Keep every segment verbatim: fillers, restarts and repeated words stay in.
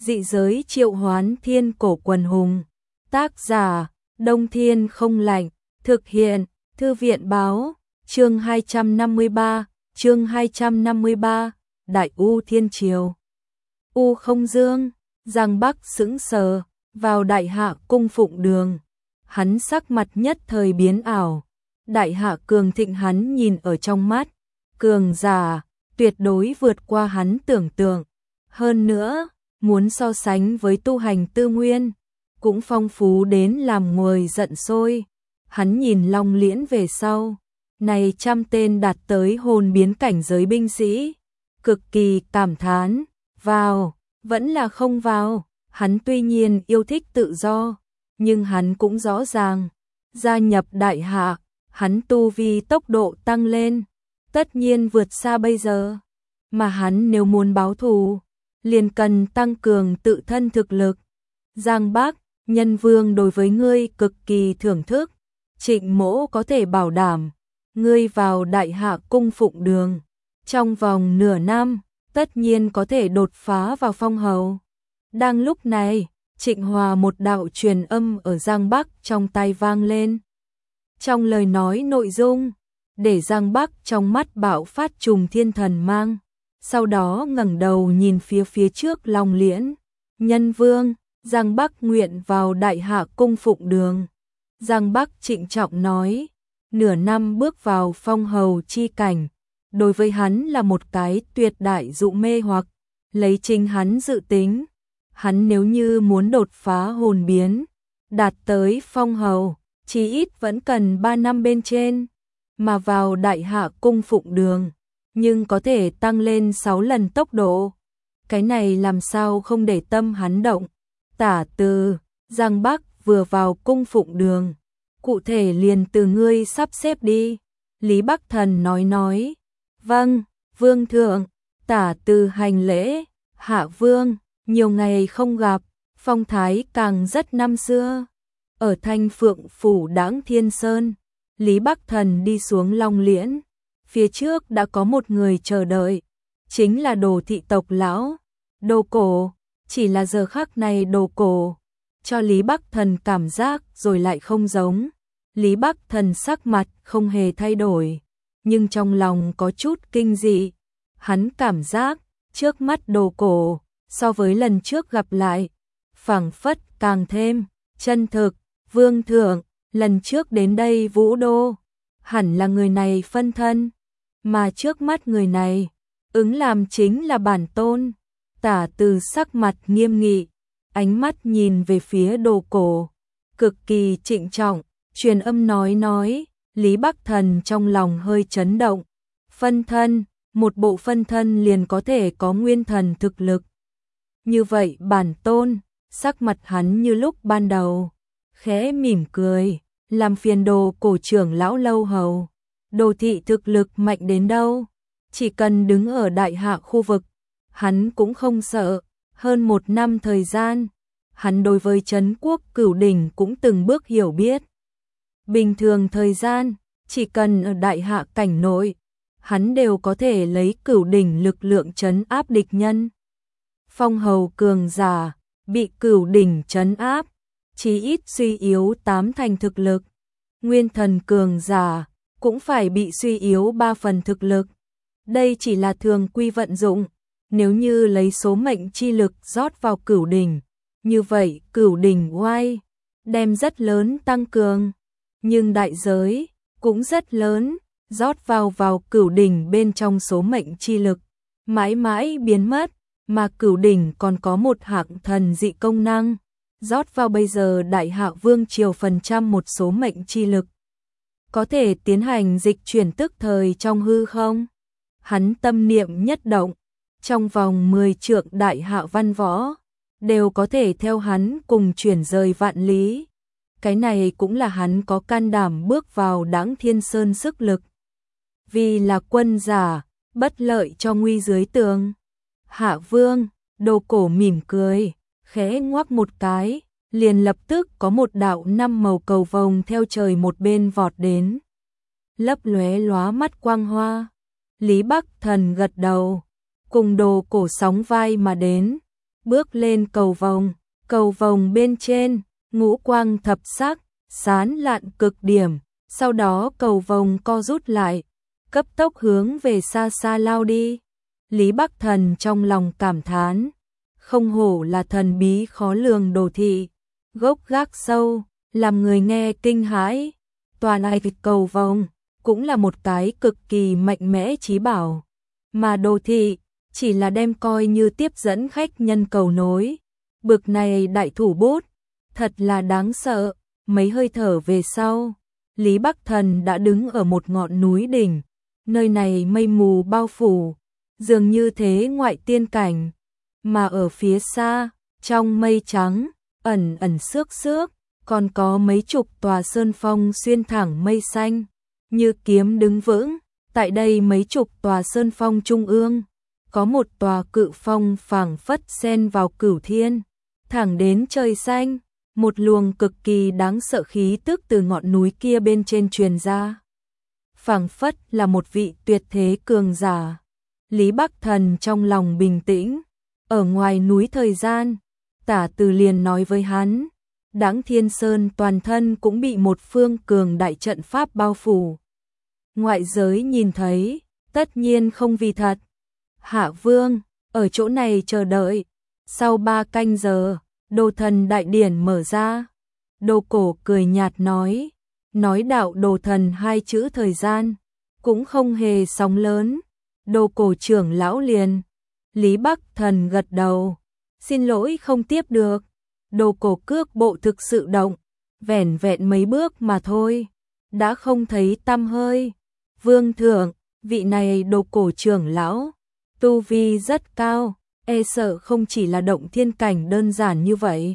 Dị giới triệu hoán thiên cổ quần hùng. Tác giả, Đông Thiên không lạnh. Thực hiện, Thư viện báo. Chương hai trăm năm mươi ba, chương hai trăm năm mươi ba, Đại U Thiên Triều. U Không Dương, Giang Bắc sững sờ, vào Đại Hạ cung phụng đường. Hắn sắc mặt nhất thời biến ảo. Đại Hạ cường thịnh hắn nhìn ở trong mắt, cường giả, tuyệt đối vượt qua hắn tưởng tượng. Hơn nữa, muốn so sánh với tu hành tư nguyên, cũng phong phú đến làm người giận sôi. Hắn nhìn Long Liễn về sau, này trăm tên đạt tới hồn biến cảnh giới binh sĩ, cực kỳ cảm thán, vào, vẫn là không vào. Hắn tuy nhiên yêu thích tự do, nhưng hắn cũng rõ ràng, gia nhập Đại Hạ, hắn tu vi tốc độ tăng lên, tất nhiên vượt xa bây giờ. Mà hắn nếu muốn báo thù, liền cần tăng cường tự thân thực lực. Giang Bắc, Nhân Vương đối với ngươi cực kỳ thưởng thức, Trịnh Mỗ có thể bảo đảm, ngươi vào Đại Hạ cung phụng đường, trong vòng nửa năm, tất nhiên có thể đột phá vào phong hầu. Đang lúc này, Trịnh Hòa một đạo truyền âm ở Giang Bắc trong tai vang lên. Trong lời nói nội dung, để Giang Bắc trong mắt bạo phát trùng thiên thần mang, sau đó ngẩng đầu nhìn phía phía trước Long Liễn. Nhân Vương, Giang Bắc nguyện vào Đại Hạ cung phụng đường. Giang Bắc trịnh trọng nói, nửa năm bước vào phong hầu chi cảnh, đối với hắn là một cái tuyệt đại dụ mê hoặc, lấy chính hắn dự tính. Hắn nếu như muốn đột phá hồn biến, đạt tới phong hầu, chí ít vẫn cần ba năm bên trên, mà vào Đại Hạ cung phụng đường, nhưng có thể tăng lên sáu lần tốc độ. Cái này làm sao không để tâm hắn động. Tả từ, Giang Bắc vừa vào cung phụng đường, cụ thể liền từ ngươi sắp xếp đi. Lý Bắc Thần nói nói, vâng, Vương thượng. Tả từ hành lễ, Hạ Vương, nhiều ngày không gặp, phong thái càng rất năm xưa. Ở Thanh Phượng phủ Đãng Thiên Sơn, Lý Bắc Thần đi xuống Long Liễn, phía trước đã có một người chờ đợi, chính là Đồ thị tộc lão, Đồ Cổ. Chỉ là giờ khắc này Đồ Cổ cho Lý Bắc Thần cảm giác rồi lại không giống. Lý Bắc Thần sắc mặt không hề thay đổi, nhưng trong lòng có chút kinh dị. Hắn cảm giác trước mắt Đồ Cổ so với lần trước gặp lại, phảng phất càng thêm chân thực. Vương thượng, lần trước đến đây Vũ Đô, hẳn là người này phân thân, mà trước mắt người này, ứng làm chính là bản tôn. Tả từ sắc mặt nghiêm nghị, ánh mắt nhìn về phía Đồ Cổ, cực kỳ trịnh trọng, truyền âm nói nói. Lý Bắc Thần trong lòng hơi chấn động. Phân thân, một bộ phân thân liền có thể có nguyên thần thực lực. Như vậy bản tôn, sắc mặt hắn như lúc ban đầu, khẽ mỉm cười, làm phiền Đồ Cổ trưởng lão lâu hầu. Đồ thị thực lực mạnh đến đâu, chỉ cần đứng ở Đại Hạ khu vực, hắn cũng không sợ. Hơn một năm thời gian, hắn đối với trấn quốc cửu đỉnh cũng từng bước hiểu biết. Bình thường thời gian, chỉ cần ở Đại Hạ cảnh nội, hắn đều có thể lấy cửu đỉnh lực lượng trấn áp địch nhân. Phong hầu cường giả, bị cửu đỉnh trấn áp, chí ít suy yếu tám thành thực lực. Nguyên thần cường giả, cũng phải bị suy yếu ba phần thực lực. Đây chỉ là thường quy vận dụng. Nếu như lấy số mệnh chi lực rót vào cửu đỉnh, như vậy cửu đỉnh oai đem rất lớn tăng cường, nhưng đại giới cũng rất lớn. Rót vào vào cửu đỉnh bên trong số mệnh chi lực mãi mãi biến mất, mà cửu đỉnh còn có một hạng thần dị công năng, rót vào bây giờ Đại Hạ vương triều phần trăm một số mệnh chi lực, có thể tiến hành dịch chuyển tức thời trong hư không. Hắn tâm niệm nhất động, trong vòng mười trượng Đại Hạ văn võ đều có thể theo hắn cùng chuyển rời vạn lý. Cái này cũng là hắn có can đảm bước vào Đãng Thiên Sơn sức lực. Vì là quân giả, bất lợi cho nguy dưới tường. Hạ Vương, Đồ Cổ mỉm cười, khẽ ngoắc một cái, liền lập tức có một đạo năm màu cầu vồng theo trời một bên vọt đến, lấp lóe lóa mắt quang hoa. Lý Bắc Thần gật đầu, cùng Đồ Cổ sóng vai mà đến. bước lên cầu vồng, cầu vồng bên trên, ngũ quang thập sắc, sáng lạn cực điểm, sau đó cầu vồng co rút lại, cấp tốc hướng về xa xa lao đi. Lý Bắc Thần trong lòng cảm thán, không hổ là thần bí khó lường đồ thị, gốc gác sâu, làm người nghe kinh hãi. Toàn ai cầu vồng cũng là một cái cực kỳ mạnh mẽ chí bảo, mà đồ thị chỉ là đem coi như tiếp dẫn khách nhân cầu nối. Bực này đại thủ bút, thật là đáng sợ. Mấy hơi thở về sau, Lý Bắc Thần đã đứng ở một ngọn núi đỉnh, nơi này mây mù bao phủ, dường như thế ngoại tiên cảnh, mà ở phía xa, trong mây trắng, ẩn ẩn xước xước, còn có mấy chục tòa sơn phong xuyên thẳng mây xanh, như kiếm đứng vững. Tại đây mấy chục tòa sơn phong trung ương, có một tòa cự phong phảng phất xen vào cửu thiên, thẳng đến trời xanh, một luồng cực kỳ đáng sợ khí tức từ ngọn núi kia bên trên truyền ra. Phảng phất là một vị tuyệt thế cường giả. Lý Bắc Thần trong lòng bình tĩnh, ở ngoài núi thời gian, Tả Từ liền nói với hắn, Đãng Thiên Sơn toàn thân cũng bị một phương cường đại trận pháp bao phủ. Ngoại giới nhìn thấy, tất nhiên không vì thật. Hạ Vương, ở chỗ này chờ đợi. Sau ba canh giờ, Đồ Thần đại điển mở ra. Đồ Cổ cười nhạt nói, nói đạo Đồ Thần hai chữ thời gian, cũng không hề sóng lớn. Đồ Cổ trưởng lão liền. Lý Bắc Thần gật đầu, xin lỗi không tiếp được. Đồ Cổ cước bộ thực sự động, vẻn vẹn mấy bước mà thôi, đã không thấy tăm hơi. Vương thượng, vị này Đồ Cổ trưởng lão, tu vi rất cao, e sợ không chỉ là động thiên cảnh đơn giản như vậy.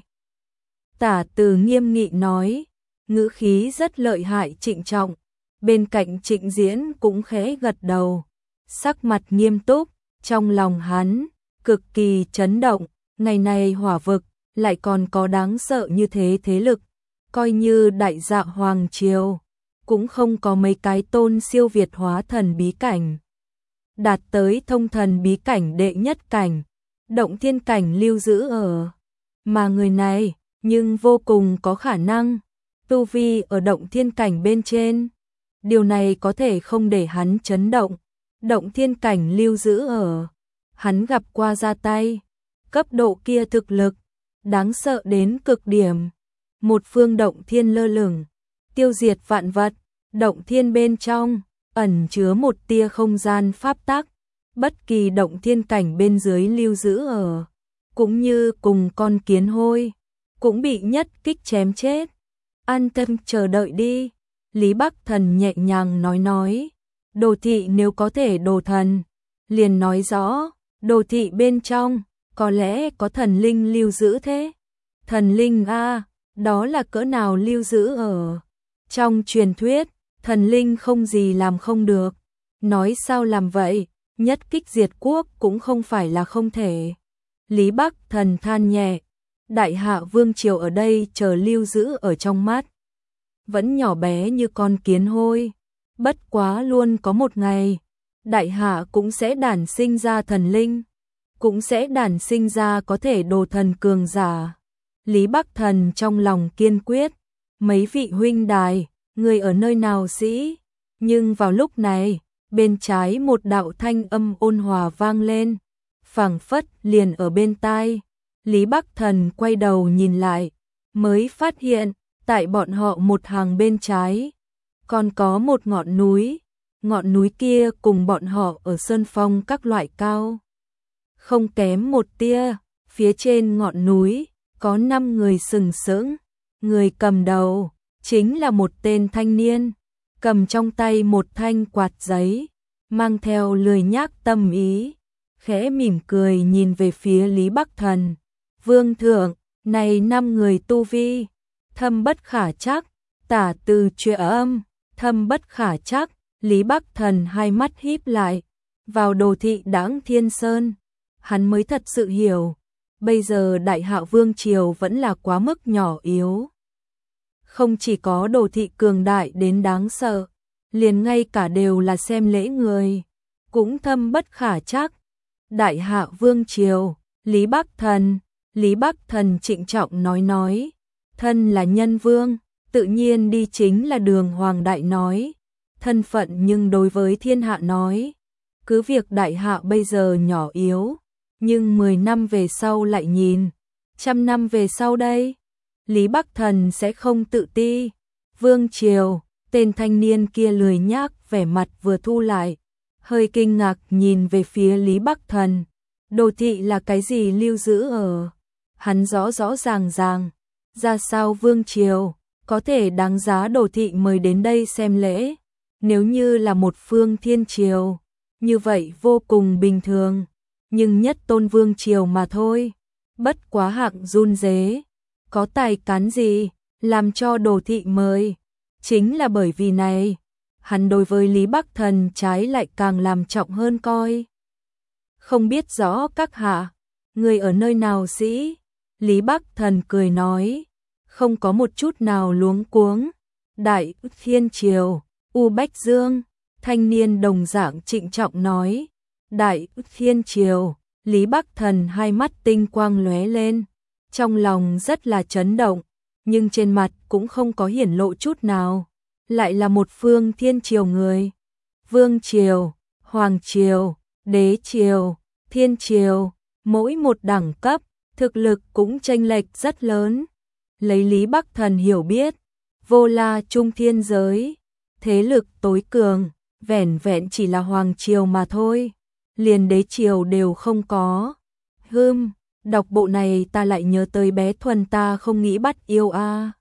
Tả Từ nghiêm nghị nói, ngữ khí rất lợi hại trịnh trọng. Bên cạnh Trịnh Diễn cũng khẽ gật đầu, sắc mặt nghiêm túc, trong lòng hắn cực kỳ chấn động. Ngày này hỏa vực lại còn có đáng sợ như thế thế lực, coi như đại dạ hoàng triều cũng không có mấy cái tôn siêu việt hóa thần bí cảnh, đạt tới thông thần bí cảnh đệ nhất cảnh, động thiên cảnh lưu giữ ở. Mà người này nhưng vô cùng có khả năng tu vi ở động thiên cảnh bên trên. Điều này có thể không để hắn chấn động. Động thiên cảnh lưu giữ ở, hắn gặp qua ra tay, cấp độ kia thực lực đáng sợ đến cực điểm. Một phương động thiên lơ lửng, tiêu diệt vạn vật. Động thiên bên trong ẩn chứa một tia không gian pháp tắc, bất kỳ động thiên cảnh bên dưới lưu giữ ở, cũng như cùng con kiến hôi, cũng bị nhất kích chém chết. An tâm chờ đợi đi. Lý Bắc Thần nhẹ nhàng nói nói, đồ thị nếu có thể đồ thần, liền nói rõ, đồ thị bên trong, có lẽ có thần linh lưu giữ thế. Thần linh a, đó là cỡ nào lưu giữ ở? Trong truyền thuyết, thần linh không gì làm không được. Nói sao làm vậy, nhất kích diệt quốc cũng không phải là không thể. Lý Bắc Thần than nhẹ, đại hạ vương triều ở đây chờ lưu giữ ở trong mắt. Vẫn nhỏ bé như con kiến hôi, bất quá luôn có một ngày, đại hạ cũng sẽ đản sinh ra thần linh, cũng sẽ đản sinh ra có thể đồ thần cường giả. Lý Bắc Thần trong lòng kiên quyết, mấy vị huynh đài, người ở nơi nào sĩ? Nhưng vào lúc này, bên trái một đạo thanh âm ôn hòa vang lên, phảng phất liền ở bên tai. Lý Bắc Thần quay đầu nhìn lại, mới phát hiện, tại bọn họ một hàng bên trái, còn có một ngọn núi. Ngọn núi kia cùng bọn họ ở sơn phong các loại cao, không kém một tia. Phía trên ngọn núi, có năm người sừng sững. Người cầm đầu, chính là một tên thanh niên, cầm trong tay một thanh quạt giấy, mang theo lười nhác tâm ý, khẽ mỉm cười nhìn về phía Lý Bắc Thần. Vương thượng, này năm người tu vi, thâm bất khả chắc. Tả Từ chuyện âm, thâm bất khả chắc. Lý Bắc Thần hai mắt híp lại, vào đồ thị Đãng Thiên Sơn, hắn mới thật sự hiểu, bây giờ đại hạ vương triều vẫn là quá mức nhỏ yếu. Không chỉ có đồ thị cường đại đến đáng sợ, liền ngay cả đều là xem lễ người, cũng thâm bất khả chắc. Đại hạ vương triều, Lý Bắc Thần, Lý Bắc Thần trịnh trọng nói nói, thân là nhân vương, tự nhiên đi chính là đường hoàng đại nói, thân phận nhưng đối với thiên hạ nói, cứ việc đại hạ bây giờ nhỏ yếu, nhưng mười năm về sau lại nhìn, trăm năm về sau đây, Lý Bắc Thần sẽ không tự ti. Vương triều, tên thanh niên kia lười nhác, vẻ mặt vừa thu lại, hơi kinh ngạc nhìn về phía Lý Bắc Thần. Đồ thị là cái gì lưu giữ ở? Hắn rõ rõ ràng ràng, ra sao vương triều, có thể đáng giá đồ thị mời đến đây xem lễ. Nếu như là một phương thiên triều, như vậy vô cùng bình thường, nhưng nhất tôn vương triều mà thôi. Bất quá hạng run rế, có tài cán gì, làm cho đồ thị mời. Chính là bởi vì này, hắn đối với Lý Bắc Thần trái lại càng làm trọng hơn coi. Không biết rõ các hạ, người ở nơi nào sĩ? Lý Bắc Thần cười nói, không có một chút nào luống cuống. Đại Thiên Triều, U Bách Dương, thanh niên đồng dạng trịnh trọng nói. Đại Thiên Triều, Lý Bắc Thần hai mắt tinh quang lóe lên, trong lòng rất là chấn động, nhưng trên mặt cũng không có hiển lộ chút nào. Lại là một phương thiên triều người. Vương triều, hoàng triều, đế triều, thiên triều, mỗi một đẳng cấp, thực lực cũng chênh lệch rất lớn. Lấy Lý Bắc Thần hiểu biết, vô la trung thiên giới, thế lực tối cường, vẻn vẹn chỉ là hoàng triều mà thôi, liền đế triều đều không có. Hừm, đọc bộ này ta lại nhớ tới bé Thuần ta không nghĩ bắt yêu a.